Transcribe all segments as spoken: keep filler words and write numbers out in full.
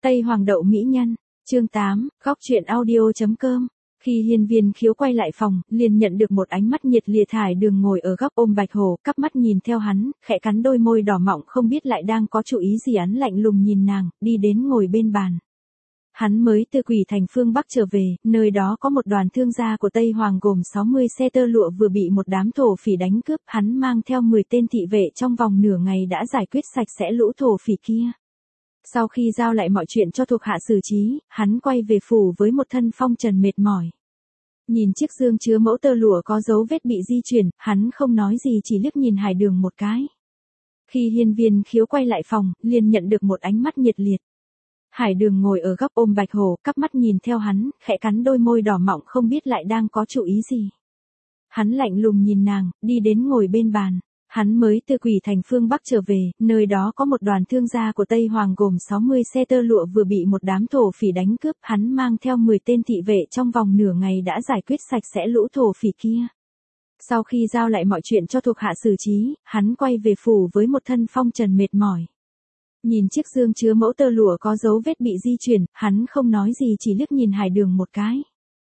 Tây Hoàng đậu mỹ nhân, chương tám, góc truyện audio.com. Khi Hiên Viên Khiếu quay lại phòng, liền nhận được một ánh mắt nhiệt liệt. Hải Đường ngồi ở góc ôm Bạch Hổ, cắp mắt nhìn theo hắn, khẽ cắn đôi môi đỏ mọng không biết lại đang có chủ ý gì. Hắn lạnh lùng nhìn nàng, đi đến ngồi bên bàn. Hắn mới từ Quỷ Thành phương Bắc trở về, nơi đó có một đoàn thương gia của Tây Hoàng gồm sáu mươi xe tơ lụa vừa bị một đám thổ phỉ đánh cướp. Hắn mang theo mười tên thị vệ trong vòng nửa ngày đã giải quyết sạch sẽ lũ thổ phỉ kia. Sau khi giao lại mọi chuyện cho thuộc hạ xử trí, hắn quay về phủ với một thân phong trần mệt mỏi. Nhìn chiếc dương chứa mẫu tơ lụa có dấu vết bị di chuyển, hắn không nói gì chỉ liếc nhìn Hải Đường một cái. Khi Hiên Viên Khiếu quay lại phòng, liền nhận được một ánh mắt nhiệt liệt. Hải Đường ngồi ở góc ôm Bạch Hổ, cắp mắt nhìn theo hắn, khẽ cắn đôi môi đỏ mọng không biết lại đang có chủ ý gì. Hắn lạnh lùng nhìn nàng, đi đến ngồi bên bàn. Hắn mới từ Quỷ Thành phương Bắc trở về, nơi đó có một đoàn thương gia của Tây Hoàng gồm sáu mươi xe tơ lụa vừa bị một đám thổ phỉ đánh cướp. Hắn mang theo mười tên thị vệ trong vòng nửa ngày đã giải quyết sạch sẽ lũ thổ phỉ kia. Sau khi giao lại mọi chuyện cho thuộc hạ xử trí, hắn quay về phủ với một thân phong trần mệt mỏi. Nhìn chiếc dương chứa mẫu tơ lụa có dấu vết bị di chuyển, hắn không nói gì chỉ liếc nhìn Hải Đường một cái.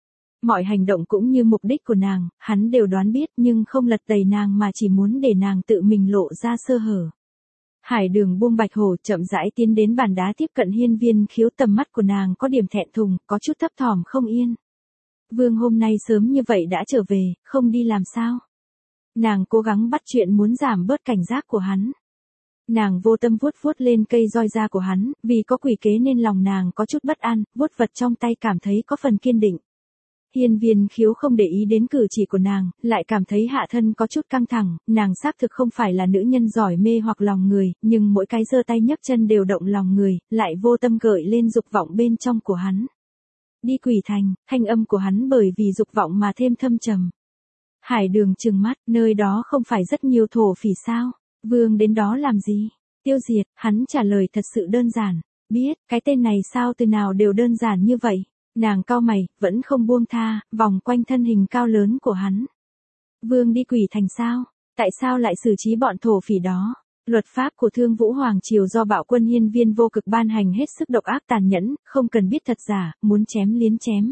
Mọi hành động cũng như mục đích của nàng, hắn đều đoán biết nhưng không lật tẩy nàng mà chỉ muốn để nàng tự mình lộ ra sơ hở. Hải Đường buông Bạch Hổ chậm rãi tiến đến bàn đá tiếp cận Hiên Viên Khiếu. Tầm mắt của nàng có điểm thẹn thùng, có chút thấp thỏm không yên. Vương hôm nay sớm như vậy đã trở về, không đi làm sao? Nàng cố gắng bắt chuyện muốn giảm bớt cảnh giác của hắn. Nàng vô tâm vuốt vuốt lên cây roi da của hắn, vì có quỷ kế nên lòng nàng có chút bất an, vuốt vật trong tay cảm thấy có phần kiên định. Hiên Viên Khiếu không để ý đến cử chỉ của nàng, lại cảm thấy hạ thân có chút căng thẳng. Nàng xác thực không phải là nữ nhân giỏi mê hoặc lòng người, nhưng mỗi cái giơ tay nhấc chân đều động lòng người, lại vô tâm gợi lên dục vọng bên trong của hắn. Đi Quỷ Thành, thanh âm của hắn bởi vì dục vọng mà thêm thâm trầm. Hải Đường trừng mắt, nơi đó không phải rất nhiều thổ phỉ sao? Vương đến đó làm gì? Tiêu diệt. Hắn trả lời thật sự đơn giản. Biết, cái tên này sao từ nào đều đơn giản như vậy. Nàng cau mày, vẫn không buông tha, vòng quanh thân hình cao lớn của hắn. Vương đi Quỷ Thành sao? Tại sao lại xử trí bọn thổ phỉ đó? Luật pháp của Thương Vũ Hoàng Triều do bạo quân Hiên Viên Vô Cực ban hành hết sức độc ác tàn nhẫn, không cần biết thật giả, muốn chém liến chém.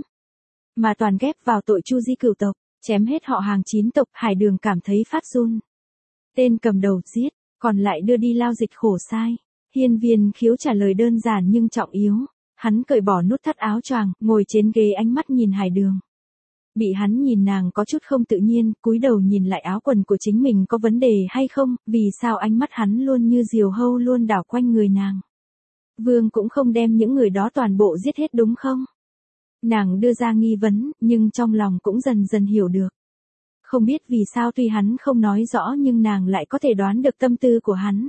Mà toàn ghép vào tội chu di cửu tộc, chém hết họ hàng chín tộc. Hải Đường cảm thấy phát run. Tên cầm đầu giết, còn lại đưa đi lao dịch khổ sai. Hiên Viên Khiếu trả lời đơn giản nhưng trọng yếu. Hắn cởi bỏ nút thắt áo choàng, ngồi trên ghế ánh mắt nhìn Hải Đường. Bị hắn nhìn nàng có chút không tự nhiên, cúi đầu nhìn lại áo quần của chính mình có vấn đề hay không, vì sao ánh mắt hắn luôn như diều hâu luôn đảo quanh người nàng. Vương cũng không đem những người đó toàn bộ giết hết đúng không? Nàng đưa ra nghi vấn, nhưng trong lòng cũng dần dần hiểu được. Không biết vì sao tuy hắn không nói rõ nhưng nàng lại có thể đoán được tâm tư của hắn.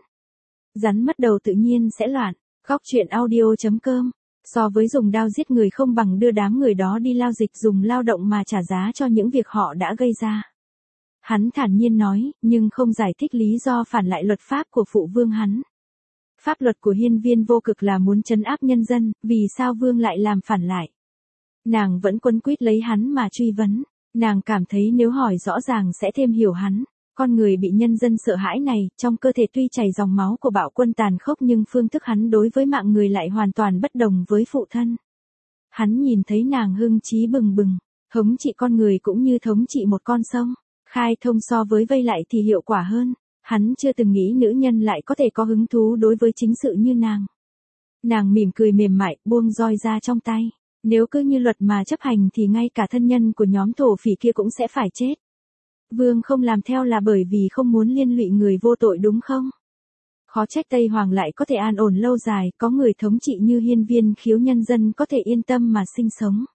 Rắn mất đầu tự nhiên sẽ loạn. Góc truyện audio.com. So với dùng đao giết người không bằng đưa đám người đó đi lao dịch dùng lao động mà trả giá cho những việc họ đã gây ra. Hắn thản nhiên nói, nhưng không giải thích lý do phản lại luật pháp của phụ vương hắn. Pháp luật của Hiên Viên Vô Cực là muốn trấn áp nhân dân, vì sao vương lại làm phản lại? Nàng vẫn quấn quýt lấy hắn mà truy vấn. Nàng cảm thấy nếu hỏi rõ ràng sẽ thêm hiểu hắn. Con người bị nhân dân sợ hãi này, trong cơ thể tuy chảy dòng máu của bạo quân tàn khốc nhưng phương thức hắn đối với mạng người lại hoàn toàn bất đồng với phụ thân. Hắn nhìn thấy nàng hưng trí bừng bừng, thống trị con người cũng như thống trị một con sông. Khai thông so với vây lại thì hiệu quả hơn. Hắn chưa từng nghĩ nữ nhân lại có thể có hứng thú đối với chính sự như nàng. Nàng mỉm cười mềm mại, buông roi ra trong tay. Nếu cứ như luật mà chấp hành thì ngay cả thân nhân của nhóm thổ phỉ kia cũng sẽ phải chết. Vương không làm theo là bởi vì không muốn liên lụy người vô tội đúng không? Khó trách Tây Hoàng lại có thể an ổn lâu dài, có người thống trị như Hiên Viên Khiếu nhân dân có thể yên tâm mà sinh sống.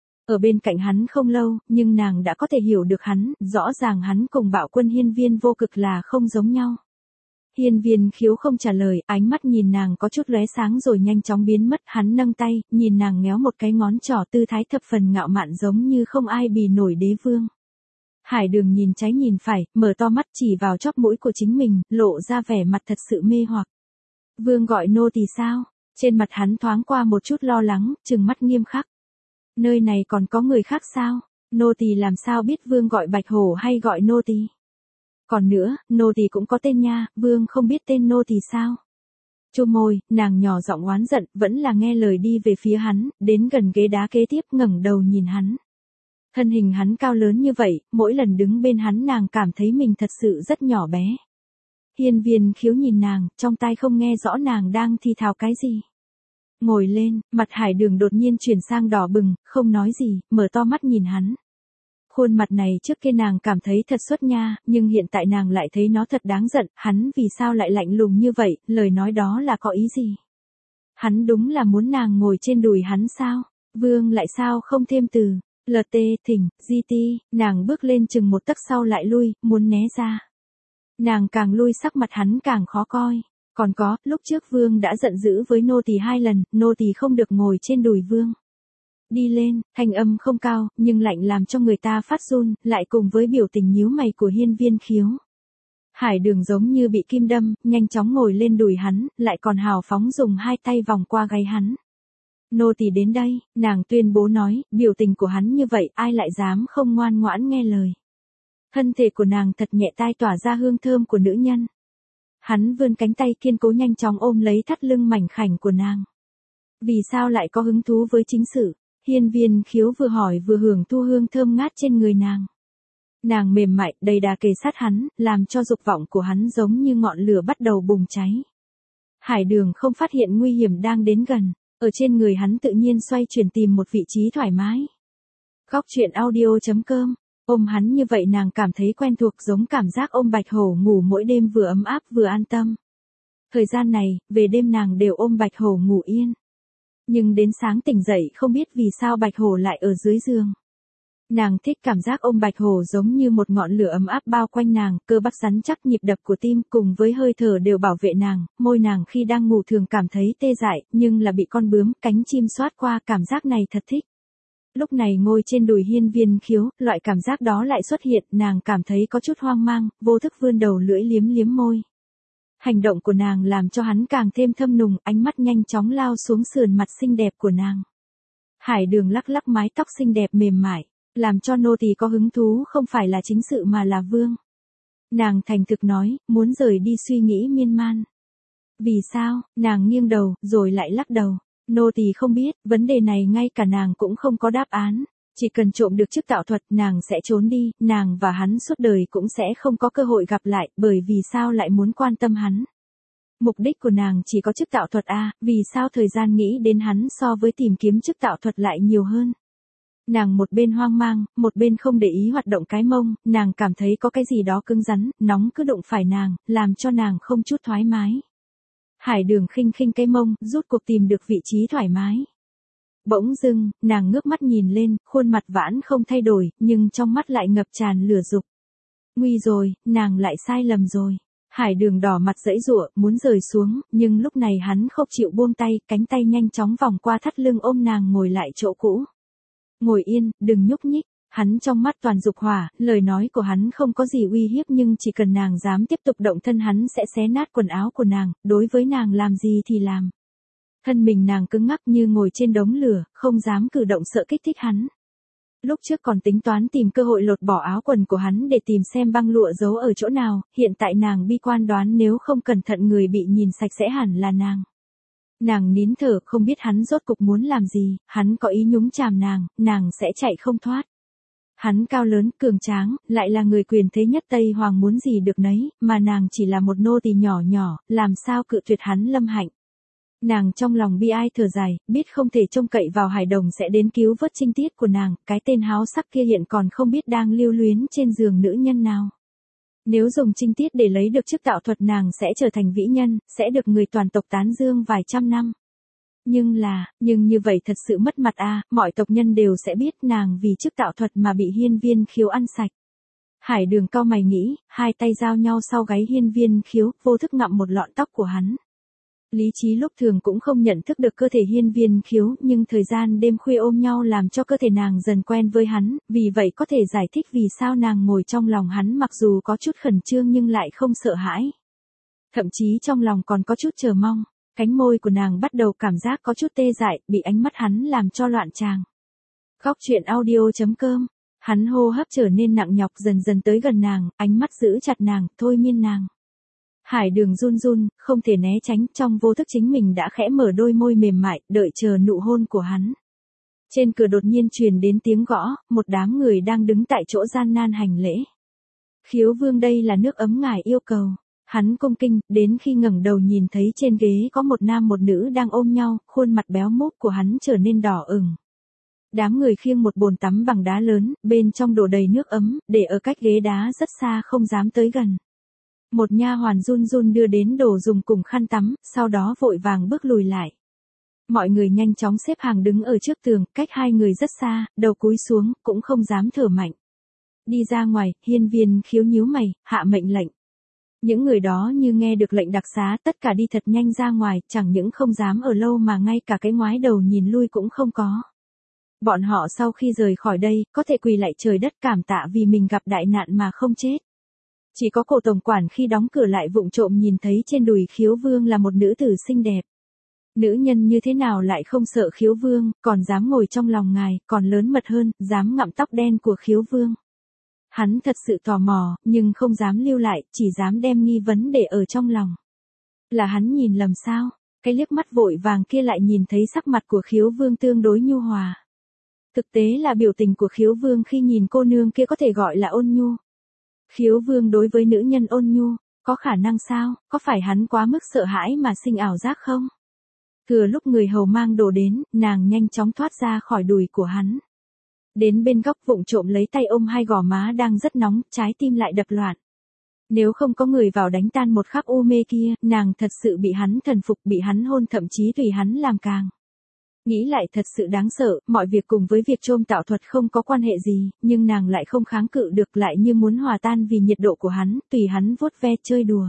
Ở bên cạnh hắn không lâu, nhưng nàng đã có thể hiểu được hắn, rõ ràng hắn cùng bạo quân Hiên Viên Vô Cực là không giống nhau. Hiên Viên Khiếu không trả lời, ánh mắt nhìn nàng có chút lóe sáng rồi nhanh chóng biến mất. Hắn nâng tay, nhìn nàng ngéo một cái ngón trỏ tư thái thập phần ngạo mạn giống như không ai bì nổi đế vương. Hải Đường nhìn trái nhìn phải, mở to mắt chỉ vào chóp mũi của chính mình, lộ ra vẻ mặt thật sự mê hoặc. Vương gọi nô tỳ sao? Trên mặt hắn thoáng qua một chút lo lắng, trừng mắt nghiêm khắc. Nơi này còn có người khác sao? Nô tỳ làm sao biết vương gọi Bạch Hổ hay gọi nô tỳ? Còn nữa, nô tỳ cũng có tên nha, vương không biết tên nô tỳ sao? Chu môi, nàng nhỏ giọng oán giận, vẫn là nghe lời đi về phía hắn, đến gần ghế đá kế tiếp ngẩng đầu nhìn hắn. Thân hình hắn cao lớn như vậy, mỗi lần đứng bên hắn nàng cảm thấy mình thật sự rất nhỏ bé. Hiên Viên Khiếu nhìn nàng, trong tai không nghe rõ nàng đang thì thào cái gì. Ngồi lên, mặt Hải Đường đột nhiên chuyển sang đỏ bừng, không nói gì, mở to mắt nhìn hắn. Khuôn mặt này trước kia nàng cảm thấy thật xuất nha, nhưng hiện tại nàng lại thấy nó thật đáng giận, hắn vì sao lại lạnh lùng như vậy, lời nói đó là có ý gì? Hắn đúng là muốn nàng ngồi trên đùi hắn sao? Vương lại sao không thêm từ, lờ tê, thỉnh, di ti, nàng bước lên chừng một tấc sau lại lui, muốn né ra. Nàng càng lui sắc mặt hắn càng khó coi. Còn có, lúc trước Vương đã giận dữ với nô tỳ hai lần, nô tỳ không được ngồi trên đùi Vương. Đi lên, thanh âm không cao, nhưng lạnh làm cho người ta phát run, lại cùng với biểu tình nhíu mày của Hiên Viên Khiếu. Hải Đường giống như bị kim đâm, nhanh chóng ngồi lên đùi hắn, lại còn hào phóng dùng hai tay vòng qua gáy hắn. Nô tỳ đến đây, nàng tuyên bố nói, biểu tình của hắn như vậy, ai lại dám không ngoan ngoãn nghe lời. Thân thể của nàng thật nhẹ tai tỏa ra hương thơm của nữ nhân. Hắn vươn cánh tay kiên cố nhanh chóng ôm lấy thắt lưng mảnh khảnh của nàng. Vì sao lại có hứng thú với chính sự? Hiên Viên Khiếu vừa hỏi vừa hưởng thu hương thơm ngát trên người nàng. Nàng mềm mại, đầy đà kề sát hắn, làm cho dục vọng của hắn giống như ngọn lửa bắt đầu bùng cháy. Hải Đường không phát hiện nguy hiểm đang đến gần, ở trên người hắn tự nhiên xoay chuyển tìm một vị trí thoải mái. Góc truyện audio chấm com. Ôm hắn như vậy nàng cảm thấy quen thuộc, giống cảm giác ôm Bạch Hổ ngủ mỗi đêm vừa ấm áp vừa an tâm. Thời gian này, về đêm nàng đều ôm Bạch Hổ ngủ yên. Nhưng đến sáng tỉnh dậy không biết vì sao Bạch Hổ lại ở dưới giường. Nàng thích cảm giác ôm Bạch Hổ giống như một ngọn lửa ấm áp bao quanh nàng, cơ bắp rắn chắc, nhịp đập của tim cùng với hơi thở đều bảo vệ nàng, môi nàng khi đang ngủ thường cảm thấy tê dại, nhưng là bị con bướm, cánh chim xoát qua, cảm giác này thật thích. Lúc này ngồi trên đùi Hiên Viên Khiếu, loại cảm giác đó lại xuất hiện, nàng cảm thấy có chút hoang mang, vô thức vươn đầu lưỡi liếm liếm môi. Hành động của nàng làm cho hắn càng thêm thâm nùng, ánh mắt nhanh chóng lao xuống sườn mặt xinh đẹp của nàng. Hải Đường lắc lắc mái tóc xinh đẹp mềm mại, làm cho nô tỳ có hứng thú không phải là chính sự mà là Vương. Nàng thành thực nói, muốn rời đi suy nghĩ miên man. Vì sao? Nàng nghiêng đầu, rồi lại lắc đầu. Nô tỳ không biết, vấn đề này ngay cả nàng cũng không có đáp án. Chỉ cần trộm được chức tạo thuật, nàng sẽ trốn đi, nàng và hắn suốt đời cũng sẽ không có cơ hội gặp lại, bởi vì sao lại muốn quan tâm hắn. Mục đích của nàng chỉ có chức tạo thuật a, vì sao thời gian nghĩ đến hắn so với tìm kiếm chức tạo thuật lại nhiều hơn. Nàng một bên hoang mang, một bên không để ý hoạt động cái mông, nàng cảm thấy có cái gì đó cứng rắn, nóng cứ đụng phải nàng, làm cho nàng không chút thoải mái. Hải Đường khinh khinh cái mông, rút cuộc tìm được vị trí thoải mái. Bỗng dưng, nàng ngước mắt nhìn lên, khuôn mặt vãn không thay đổi, nhưng trong mắt lại ngập tràn lửa dục. Nguy rồi, nàng lại sai lầm rồi. Hải Đường đỏ mặt giãy giụa, muốn rời xuống, nhưng lúc này hắn không chịu buông tay, cánh tay nhanh chóng vòng qua thắt lưng ôm nàng ngồi lại chỗ cũ. Ngồi yên, đừng nhúc nhích. Hắn trong mắt toàn dục hỏa, lời nói của hắn không có gì uy hiếp nhưng chỉ cần nàng dám tiếp tục động thân hắn sẽ xé nát quần áo của nàng, đối với nàng làm gì thì làm. Thân mình nàng cứng ngắc như ngồi trên đống lửa, không dám cử động sợ kích thích hắn. Lúc trước còn tính toán tìm cơ hội lột bỏ áo quần của hắn để tìm xem băng lụa giấu ở chỗ nào, hiện tại nàng bi quan đoán nếu không cẩn thận người bị nhìn sạch sẽ hẳn là nàng. Nàng nín thở không biết hắn rốt cục muốn làm gì, hắn có ý nhúng chàm nàng, nàng sẽ chạy không thoát. Hắn cao lớn, cường tráng, lại là người quyền thế nhất Tây Hoàng muốn gì được nấy, mà nàng chỉ là một nô tỳ nhỏ nhỏ, làm sao cự tuyệt hắn lâm hạnh. Nàng trong lòng bi ai thở dài, biết không thể trông cậy vào Hải Đồng sẽ đến cứu vớt trinh tiết của nàng, cái tên háo sắc kia hiện còn không biết đang lưu luyến trên giường nữ nhân nào. Nếu dùng trinh tiết để lấy được chức tạo thuật nàng sẽ trở thành vĩ nhân, sẽ được người toàn tộc tán dương vài trăm năm. Nhưng là, nhưng như vậy thật sự mất mặt a, mọi tộc nhân đều sẽ biết nàng vì chức tạo thuật mà bị Hiên Viên Khiếu ăn sạch. Hải Đường cau mày nghĩ, hai tay giao nhau sau gáy Hiên Viên Khiếu, vô thức ngậm một lọn tóc của hắn. Lý trí lúc thường cũng không nhận thức được cơ thể Hiên Viên Khiếu, nhưng thời gian đêm khuya ôm nhau làm cho cơ thể nàng dần quen với hắn, vì vậy có thể giải thích vì sao nàng ngồi trong lòng hắn mặc dù có chút khẩn trương nhưng lại không sợ hãi. Thậm chí trong lòng còn có chút chờ mong. Cánh môi của nàng bắt đầu cảm giác có chút tê dại, bị ánh mắt hắn làm cho loạn tràng. Góc truyện audio chấm com. Hắn hô hấp trở nên nặng nhọc dần dần tới gần nàng, ánh mắt giữ chặt nàng, thôi miên nàng. Hải Đường run run, không thể né tránh, trong vô thức chính mình đã khẽ mở đôi môi mềm mại, đợi chờ nụ hôn của hắn. Trên cửa đột nhiên truyền đến tiếng gõ, một đám người đang đứng tại chỗ gian nan hành lễ. Khiếu Vương, đây là nước ấm ngài yêu cầu. Hắn cung kinh, đến khi ngẩng đầu nhìn thấy trên ghế có một nam một nữ đang ôm nhau, khuôn mặt béo múp của hắn trở nên đỏ ửng. Đám người khiêng một bồn tắm bằng đá lớn, bên trong đổ đầy nước ấm, để ở cách ghế đá rất xa không dám tới gần. Một nha hoàn run run đưa đến đồ dùng cùng khăn tắm, sau đó vội vàng bước lùi lại. Mọi người nhanh chóng xếp hàng đứng ở trước tường, cách hai người rất xa, đầu cúi xuống, cũng không dám thở mạnh. Đi ra ngoài, Hiên Viên Khiếu nhíu mày, hạ mệnh lệnh. Những người đó như nghe được lệnh đặc xá, tất cả đi thật nhanh ra ngoài, chẳng những không dám ở lâu mà ngay cả cái ngoái đầu nhìn lui cũng không có. Bọn họ sau khi rời khỏi đây, có thể quỳ lạy trời đất cảm tạ vì mình gặp đại nạn mà không chết. Chỉ có cổ tổng quản khi đóng cửa lại vụng trộm nhìn thấy trên đùi Khiếu Vương là một nữ tử xinh đẹp. Nữ nhân như thế nào lại không sợ Khiếu Vương, còn dám ngồi trong lòng ngài, còn lớn mật hơn, dám ngậm tóc đen của Khiếu Vương. Hắn thật sự tò mò, nhưng không dám lưu lại, chỉ dám đem nghi vấn để ở trong lòng. Là hắn nhìn lầm sao? Cái liếc mắt vội vàng kia lại nhìn thấy sắc mặt của Khiếu Vương tương đối nhu hòa. Thực tế là biểu tình của Khiếu Vương khi nhìn cô nương kia có thể gọi là ôn nhu. Khiếu Vương đối với nữ nhân ôn nhu, có khả năng sao, có phải hắn quá mức sợ hãi mà sinh ảo giác không? Thừa lúc người hầu mang đồ đến, nàng nhanh chóng thoát ra khỏi đùi của hắn. Đến bên góc vụng trộm lấy tay ôm hai gò má đang rất nóng, trái tim lại đập loạn. Nếu không có người vào đánh tan một khắc u mê kia, nàng thật sự bị hắn thần phục, bị hắn hôn, thậm chí tùy hắn làm càng. Nghĩ lại thật sự đáng sợ, mọi việc cùng với việc trôm tạo thuật không có quan hệ gì, nhưng nàng lại không kháng cự được, lại như muốn hòa tan vì nhiệt độ của hắn, tùy hắn vuốt ve chơi đùa.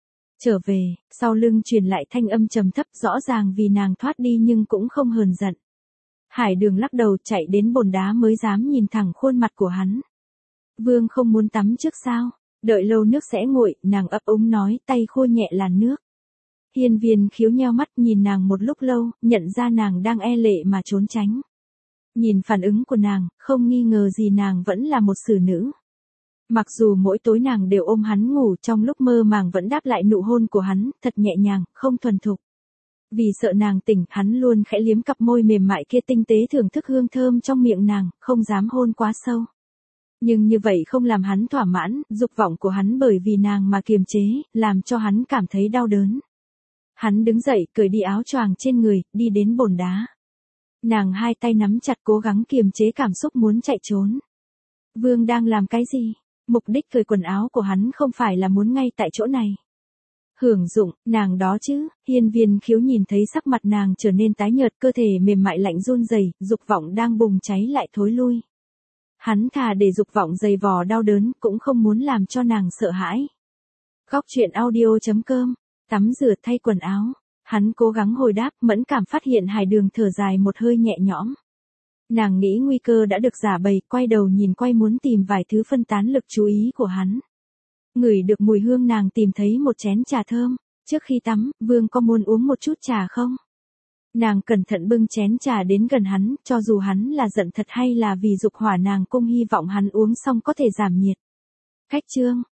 Trở về, sau lưng truyền lại thanh âm trầm thấp, rõ ràng vì nàng thoát đi nhưng cũng không hờn giận. Hải Đường lắc đầu chạy đến bồn đá mới dám nhìn thẳng khuôn mặt của hắn. Vương không muốn tắm trước sao? Đợi lâu nước sẽ nguội, nàng ấp úng nói, tay khô nhẹ làn nước. Hiên Viên Khiếu nheo mắt nhìn nàng một lúc lâu, nhận ra nàng đang e lệ mà trốn tránh. Nhìn phản ứng của nàng, không nghi ngờ gì nàng vẫn là một xử nữ. Mặc dù mỗi tối nàng đều ôm hắn ngủ, trong lúc mơ màng vẫn đáp lại nụ hôn của hắn, thật nhẹ nhàng, không thuần thục. Vì sợ nàng tỉnh, hắn luôn khẽ liếm cặp môi mềm mại kia tinh tế thưởng thức hương thơm trong miệng nàng, không dám hôn quá sâu. Nhưng như vậy không làm hắn thỏa mãn, dục vọng của hắn bởi vì nàng mà kiềm chế, làm cho hắn cảm thấy đau đớn. Hắn đứng dậy, cởi đi áo choàng trên người, đi đến bồn đá. Nàng hai tay nắm chặt cố gắng kiềm chế cảm xúc muốn chạy trốn. Vương đang làm cái gì? Mục đích cởi quần áo của hắn không phải là muốn ngay tại chỗ này. Hưởng dụng, nàng đó chứ, Hiên Viên Khiếu nhìn thấy sắc mặt nàng trở nên tái nhợt, cơ thể mềm mại lạnh run rẩy, dục vọng đang bùng cháy lại thối lui. Hắn thà để dục vọng dày vò đau đớn, cũng không muốn làm cho nàng sợ hãi. Góc truyện audio chấm com, tắm rửa thay quần áo. Hắn cố gắng hồi đáp, mẫn cảm phát hiện Hải Đường thở dài một hơi nhẹ nhõm. Nàng nghĩ nguy cơ đã được giả bày, quay đầu nhìn quay muốn tìm vài thứ phân tán lực chú ý của hắn. Ngửi được mùi hương, nàng tìm thấy một chén trà thơm. Trước khi tắm, Vương có muốn uống một chút trà không? Nàng cẩn thận bưng chén trà đến gần hắn, cho dù hắn là giận thật hay là vì dục hỏa, nàng cũng hy vọng hắn uống xong có thể giảm nhiệt. Cách chương